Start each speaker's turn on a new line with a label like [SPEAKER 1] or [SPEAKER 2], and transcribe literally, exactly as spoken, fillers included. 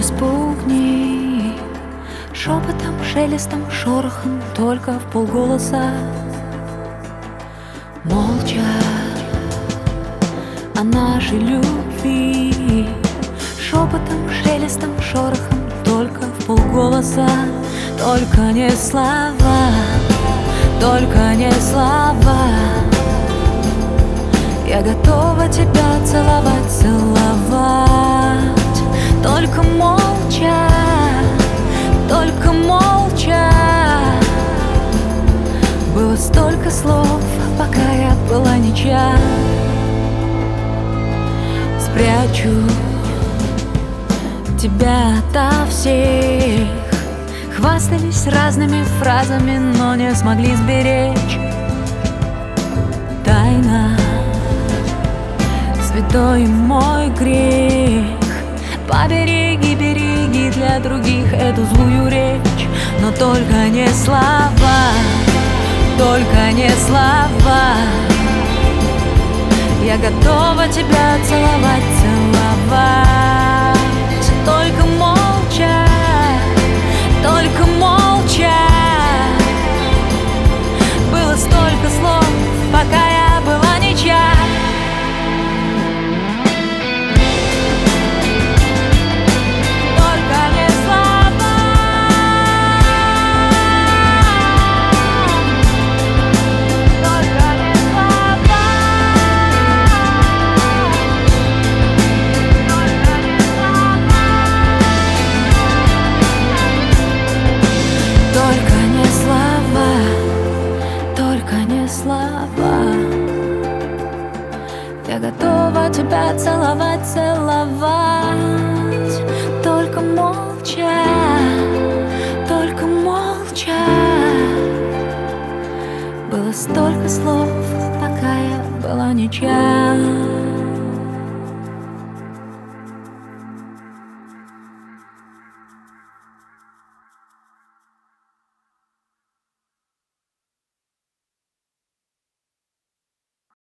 [SPEAKER 1] спугни шепотом, шелестом, шорохом, только в полголоса. Молча о нашей любви, шепотом, шелестом, шорохом, только в полголоса. Только не слова, только не слова. Я готова тебя целовать, целовать. Только молча, только молча. Было столько слов, пока я была ничья. Спрячу тебя ото всех. Хвастались разными фразами, но не смогли сберечь. Тайна, святой мой грех. Побереги, береги для других эту злую речь. Но только не слова, только не слова. Я готова тебя целовать, целовать.